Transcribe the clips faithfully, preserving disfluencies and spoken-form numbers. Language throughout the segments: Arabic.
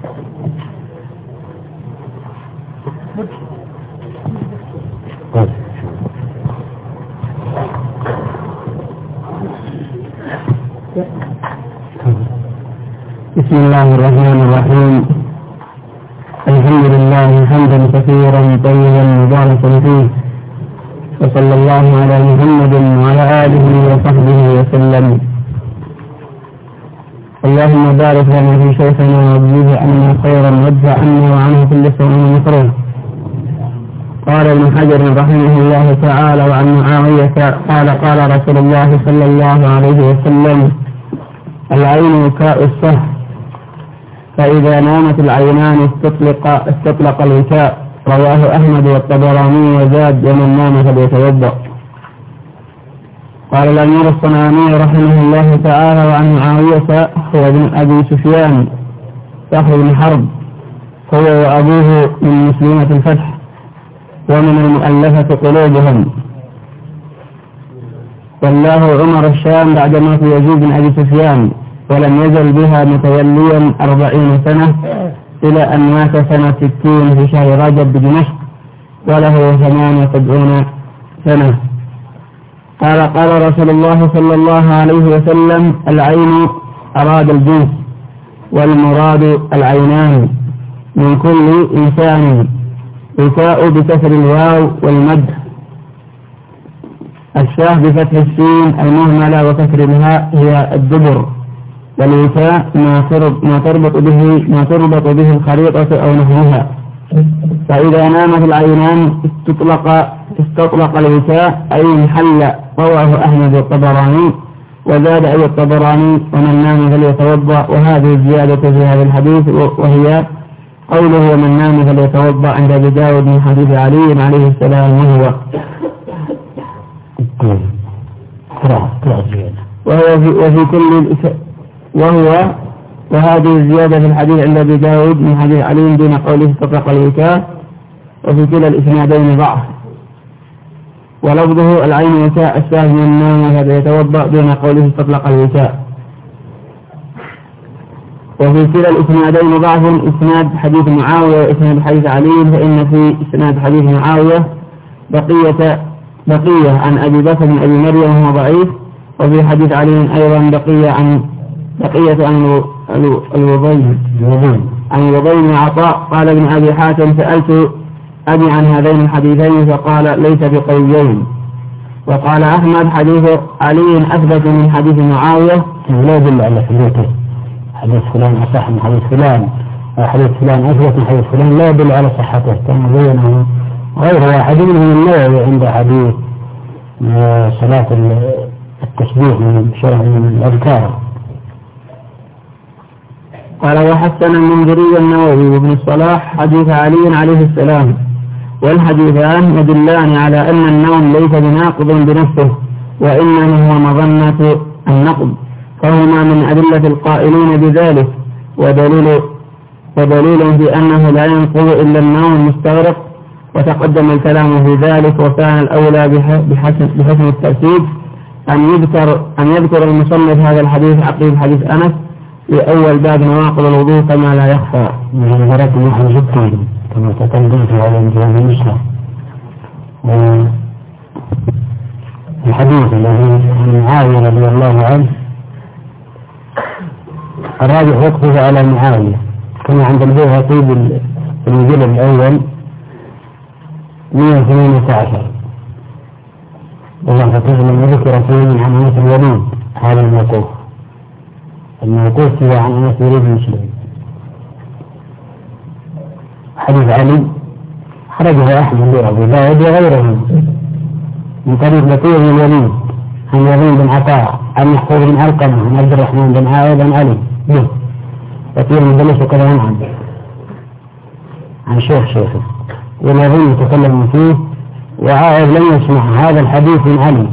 بسم الله الرحمن الرحيم. الحمد لله حمدا كثيرا طيبا مباركا فيه، وصلى الله على محمد وعلى آله وصحبه وسلم. اللهم بارك لنا في شيخنا وابلغ عنا خيرا وادفع عنا وعنه كل سوء مكروه. قال ابن حجر رحمه الله تعالى وعن معاوية قال قال رسول الله صلى الله عليه وسلم: العين وكاء الصهر، فإذا نامت العينان استطلق استطلق الوكاء. رواه أحمد والطبراني وزاد: ومن نام فليتوضأ. قال الأمير الصنعاني رحمه الله تعالى وعن معاوية هو ابن أبي سفيان صخر بن حرب، هو وأبوه من مسلمة الفتح ومن المؤلفة قلوبهم. والله عمر الشام بعد موت يزيد بن أبي سفيان، ولم يزل بها متوليا أربعين سنة إلى أن مات سنة ستين في شهر رجب بدمشق وله ثمان وسبعين سنة. قال قال رسول الله صلى الله عليه وسلم: العين أراد الجنس، والمراد العينان من كل إنسان. وكاء بكسر الواو والمد، الشاه بفتح السين المهملة وكسر الهاء هي الدبر. والوكاء ما تربط به ما تربط به الخريطة أو نحوها. فإذا نامت العينان استطلق استطلق الوكاء أي انحل. رواه أحمد والطبراني وزاد أي الطبراني: ومن نام فليتوضأ. وهذه الزيادة في هذا الحديث، وهي قوله: ومن نام فليتوضأ عند أبي داود من حديث علي عليه السلام. وهو وهو في وفي كل وهو وهذه الزيادة في الحديث عند أبي داود من حديث علي دون قوله استطلق الوكاء، وفي كلا الإسنادين ضعف. ولفظه: العين وكاء الشاهد من النوم فليتوضأ دون قوله استطلق الوكاء. وفي كلا الإسنادين ضعف، إسناد حديث معاوية وإسناد حديث علي، فإن في إسناد حديث معاوية بقية بقية عن أبي بكر بن أبي مريم وهو ضعيف. وفي حديث علي أيضا بقية عن بقية عن الوضين عن الوضين بن عطاء. قال ابن أبي حاتم: سألت أبي عن هذين الحديثين فقال: ليس بقويين. وقال أحمد: حديث علي أثبت من حديث معاوية. لا يدل على ثبوته. حديث فلان أصح من حديث فلان، وحديث فلان أثبت من حديث فلان، لا يدل على صحته كما بينه غير واحد منهم النووي عند حديث صلاة التسبيح من شرح من الأذكار. قال: وحسن المنذري النووي وابن الصلاح حديث علي عليه السلام، والحديثان يدلان على أن النوم ليس بناقض بنفسه، وإنما هو مظنة النقض، فهما من أدلة القائلين بذلك. ودليل ودليل في أنه لا ينقض إلا النوم المستغرق، وتقدم الكلام في ذلك. وكان الأولى بحسن, بحسن التأكيد أن يذكر أن يذكر المصنف هذا الحديث عقيب حديث أنس في أول باب نواقض الوضوء كما لا يخفى. من ذلك نحن جدا كما تقدم في هذا الجانب المسلم. الحديث الذي عن معاوية رضي الله عنه الراجح يقصد على معاوية كما عند البيهقي في الجلد الأول مئة وثمانية عشر. والله فتح من ذكر فيه من عن أنس الوليد هذا الموقوف. الموقوف هو عن أنس الوليد المسلم. حديث علي خرجه أحمد وأبو داود وغيره من طريق بقية بن الوليد عن يزيد بن عطاء عن محفوظ بن علقمة عن عبد الرحمن بن عائذ بن علي به كثير من ذلك وكذا عنه عن شيخ شيخه، والذين يتكلم فيه وعائذ لم يسمع هذا الحديث من علي.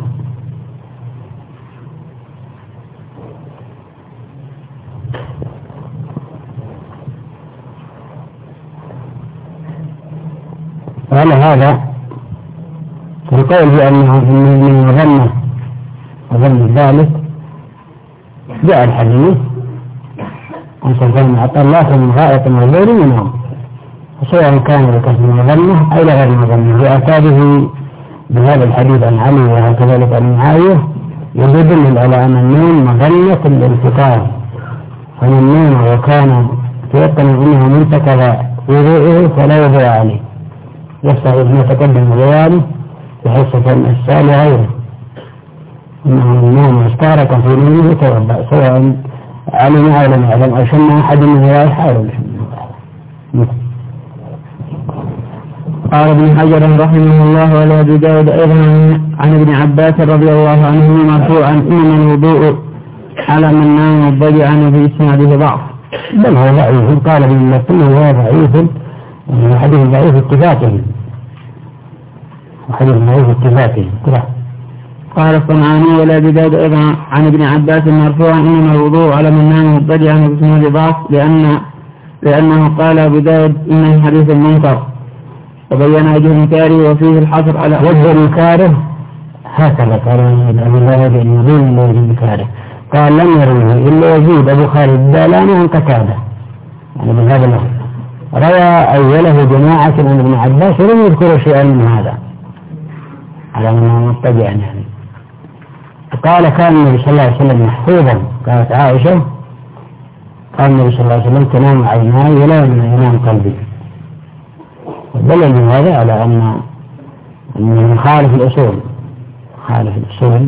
وعلى هذا القول بأنه من مظنة وظن ذلك جاء الحديث عن سلطان بن عطاء لا من غائط والليل ينام، سواء كان لكسب المظنة أو لغير المظنة. وأتى به بهذا الحديث عن علي وكذلك عن معاوية يدل على أن النوم مظنة الانفطار، فمن نام وكان تيقن أنه منتكب وضوءه فلا وضوء عليه، يستغرق ما تقدم بيانه بحصة السائل غيره أنه من نام واستغرق في نومه يتوضأ، سواء علم أو لم يعلم أو شم أحد من رائحة أو لم يشم. قال ابن حجر رحمه الله ولا أبي داود أيضا عن ابن عباس رضي الله عنه مرفوعا إنما الوضوء على من نام مضطجعا في إسناده ضعف، بل هو ضعيف. قال ابن المسلم هو ضعيف، حديث ضعيف اتفاقه، وحديث ضعيف اتفاقه. قال الصنعاني ولا أبي داود أيضا عن ابن عباس مرفوعا إنما الوضوء على من نام مضطجعا في إسناده ضعف، لأن لأنه قال أبو داود إنه حديث منكر، وبين وجه إنكاره وفيه الحصر على وجه إنكاره. هكذا قال أبو داود أن يظن وجه إنكاره، قال لم يروه إلا يزيد أبو خالد الدالاني عن قتادة، يعني بهذا اللفظ روى أوله جماعة من ابن عباس ولم يذكروا شيئا من هذا على أنه مضطجع. يعني قال كان النبي صلى الله عليه وسلم محفوظا، قالت عائشة قال النبي صلى الله عليه وسلم تنام عيناي ولا ينام قلبي، دلل من هذا على أن أنه خالف الأصول، خالف الأصول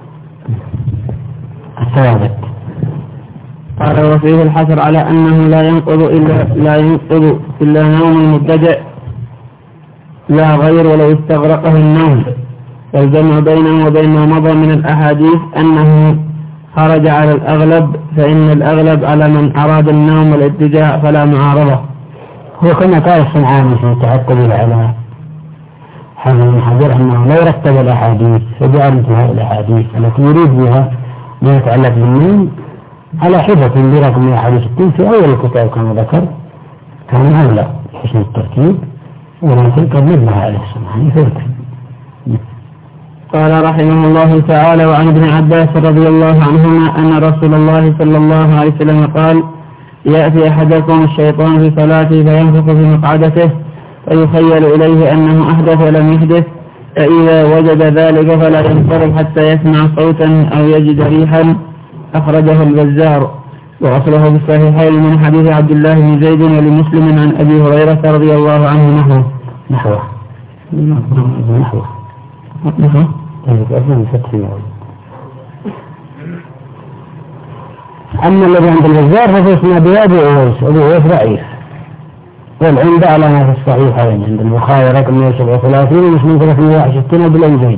الثوابت. قال وفيه الحصر على أنه لا ينقض إلا لا ينقض إلا نوم المبتدع لا غير ولو استغرقه النوم، والجمع بينه وبين ما مضى من الأحاديث أنه خرج على الأغلب، فإن الأغلب على من أراد النوم والاتجاع فلا معارضة. هو كما قال الصنعاني في تعقب على حافظ بن حجر أنه لو رتب الأحاديث فجعل انتهاء الأحاديث التي يريد بها ما يتعلق بالنوم على حدة برقم أحاديث ستين في أول الكتاب كما ذكر كان أولى حسن الترتيب، ولكن قد نبه عليه الصنعاني فيرتب. قال رحمه الله تعالى وعن ابن عباس رضي الله عنهما أن رسول الله صلى الله عليه وسلم قال يأتي أحدكم الشيطان في صلاته فينفخ في مقعدته فيخيل إليه أنه أحدث ولم يحدث، فإذا وجد ذلك فلا ينصرف حتى يسمع صوتا أو يجد ريحا. أخرجه البزار وأصله بالصحيحين من حديث عبد الله بن زيد ولمسلم عن أبي هريرة رضي الله عنه نحوه نحوه نحوه نحوه أما الذي عند البزار فهو اسمه أبي أويس، أبي أويس ضعيف، والعند على ما في الصحيحين عند البخاري رقم مئة وسبعة وثلاثين ومسلم ثلاثمئة وواحد وستين بالأنزين،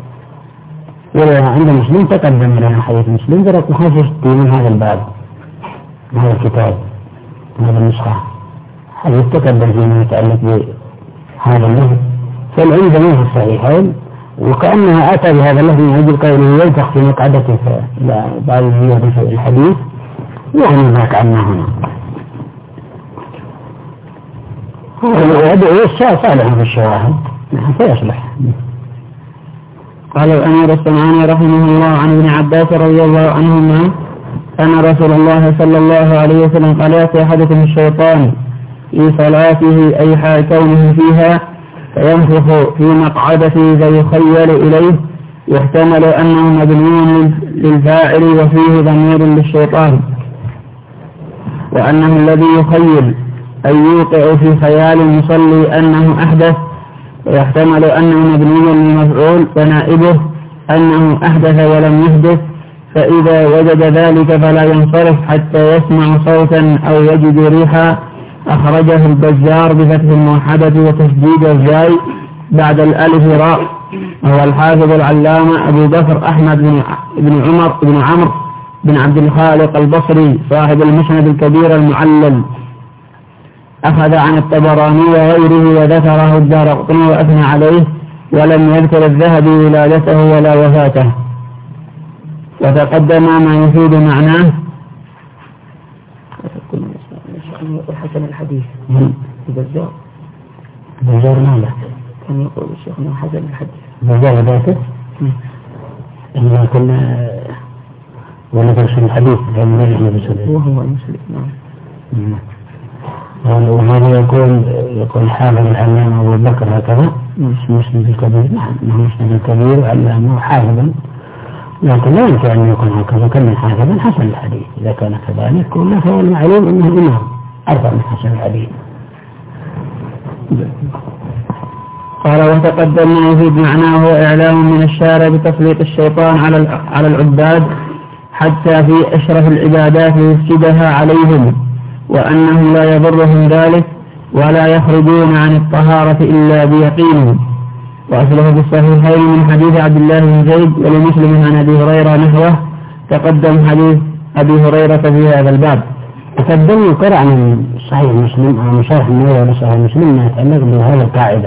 وعند مسلم تقدم لنا حديث مسلم برقم خمسة وستين من هذا الباب من هذا الكتاب هذا النسخة، حديث تقدم فيما يتعلق بهذا اللفظ، فالعند ما في الصحيحين، وكأنها أتى بهذا اللفظ من أجل قوله يلتخ في مقعدته بعد الحديث، يعني ذاك عنا هنا ويدعو صالح في الشواهد فيصلح. قال الأمير الصنعاني رحمه الله عن ابن عباس رضي الله عنهما أن رسول الله صلى الله عليه وسلم قال يأتي أحدكم الشيطان في صلاته أي حال كونه فيها فينفخ في مقعدته فيخيل إليه، يحتمل أنه مبني للفاعل وفيه ضمير للشيطان، وأنه الذي يخيل أي يوقع في خيال المصلي أنه أحدث، ويحتمل أنه مبني للمفعول ونائبه أنه أحدث ولم يحدث، فإذا وجد ذلك فلا ينصرف حتى يسمع صوتا أو يجد ريحا. أخرجه البزار بفتح الموحدة وتشديد الزاي بعد الألف راء، وهو الحافظ العلامة أبو بكر أحمد بن عمر بن عمرو بن عبد الخالق البصري صاحب المسند الكبير المعلل، أخذ عن الطبراني وغيره وذكره الدارقطني وأثنى عليه، ولم يذكر الذهبي ولادته ولا وفاته، وتقدم ما يفيد معناه. حسن الحديث البزار البزار ماله كان يقول الشيخنا حسن الحديث البزار ذاته إذا كنا ولا ترسل الحديث وهو المسلم. نعم. وهذا يقول يقول حافظ العلامة أبو بكر هكذا مش مسند الكبير. نعم مسند الكبير وعلامة حافظا، لكن لا يمكن أن يكون هكذا كمن حافظا حسن الحديث. إذا كان كذلك ولا فهو المعلوم أنه إمام أرفع من حسن الحديث. قال وتقدم ما يفيد معناه وإعلام من الشارع بتسليط الشيطان على على العباد حتى في أشرف العبادات يفسدها عليهم، وأنهم لا يضرهم ذلك ولا يخرجون عن الطهارة إلا بيقين. وأصله في الصحيحين من حديث عبد الله بن زيد ولمسلم عن أبي هريرة نحوه. تقدم حديث أبي هريرة في هذا الباب. تقدم يقرأ عن صحيح مسلم أو مشارح النووي لصحيح مسلم ما يتعلق بهذا القاعدة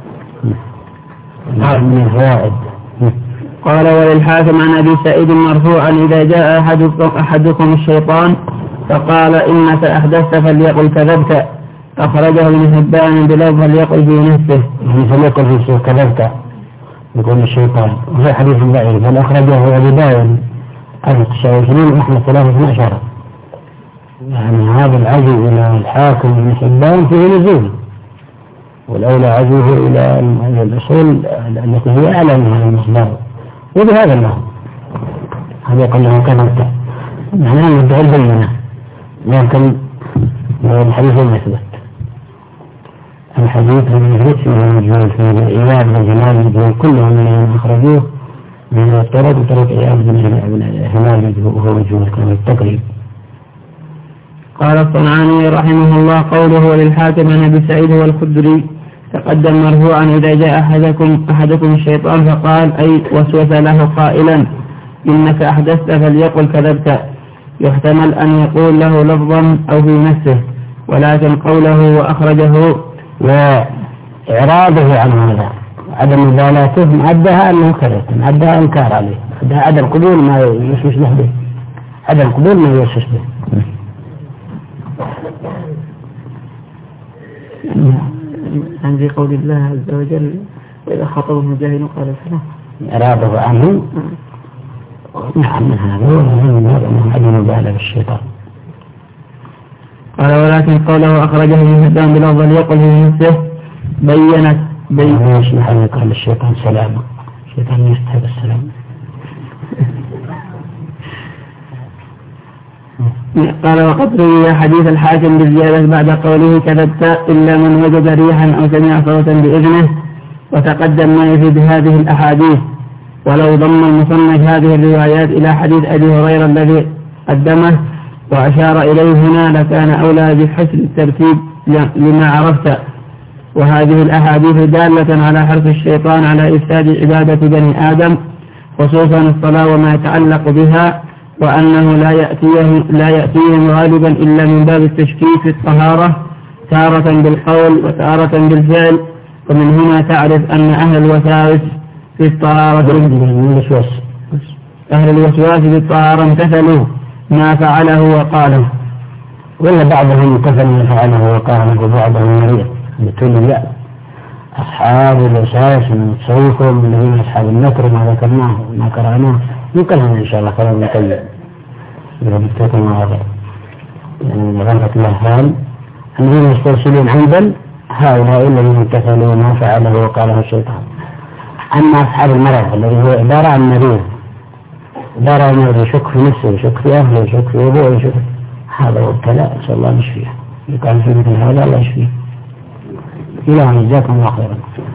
من الفوائد. قال وللحاكم عن أبي سعيد مرفوعا إذا جاء أحدكم, أحدكم الشيطان فقال إنك أحدثت فليقل كذبت. أخرجه ابن حبان بلفظ فليقل في نفسه فليقل في نفسه كذبت يقول الشيطان. وفي حديث ضعيف بل أخرجه أبي داود ألف تسعة وعشرين وأحمد ثلاثة عشر. يعني هذا العزو إلى الحاكم ابن حبان فيه نزول، والأولى عزوه إلى الأصول التي هي أعلى من هذا المصدر وبهذا النحو. هذا يقول له كذبت معناه يدعي البينة، لكن الحديث لم يثبت. الحديث لم يثبت فيه مجهول فيه العياذ والجمال مجهول كلهم من أخرجوه من الطرق وطرق عياذ والجمال وهو مجهول كان التقريب. قال الصنعاني رحمه الله قوله وللحاكم عن أبي سعيد والخدري تقدم مرفوعا إذا جاء أحدكم, أحدكم الشيطان فقال أي وسوس له قائلا إنك أحدثت فليقل كذبت. يحتمل أن يقول له لفظا أو في نفسه، ولكن قوله وأخرجه وإعراضه عن هذا عدم مبالاته معدها أنه كذبت، معدها إنكار عليه، عدم قبول ما يوسوس له به، عدم قبول ما يوسوس به. عن ذي قول الله عز وجل وإذا خطبهم الجاهلون قال السلام إعراضه عنه. نعم من هذا ومن عدم مبالاة بالشيطان. قال ولكن قوله أخرجه من هدام بالأفضل يقول في نفسه بينت بين يصلح أن يقال الشيطان سلامة، الشيطان يستحب السلام. قال وقد روي حديث الحاكم بالزيادة بعد قوله كذبت إلا من وجد ريحا أو سمع صوتا بإذنه. وتقدم ما يفيد هذه الأحاديث، ولو ضم المصنف هذه الروايات إلى حديث أبي هريرة الذي قدمه وأشار إليه هنا لكان أولى بحسن الترتيب لما عرفت. وهذه الأحاديث دالة على حرص الشيطان على إفساد عبادة بني آدم خصوصا الصلاة وما يتعلق بها، وأنه لا يأتيهم, لا يأتيهم غالبا إلا من باب التشكيك في الطهارة تارة بالقول وتارة بالفعل. ومن هنا تعرف أن أهل الوساوس في الطهارة أهل الوسواس في الطهارة امتثلوا ما فعله وقاله، ولا بعضهم امتثل ما فعله وقاله وبعضهم مريض بتقول لا. أصحاب الوساوس من تصوفهم الذين أصحاب النكر ما ذكرناه ما قرأناه يمكنهم إن شاء الله كلام نتيجة إذا بتكون واضح. يعني غلط الله حال الذين يسترسلون عمدا هؤلاء الذين امتثلوا ما فعله وقاله الشيطان. أما أصحاب المرض الذي هو عبارة عن مريض، عبارة عن مريض يشك في نفسه يشك في أهله يشك في أبوه يشك، هذا هو ابتلاء نسأل الله يشفيه. يقال في مثل هذا الله يشفيه. إلى أن جزاكم الله خيرا.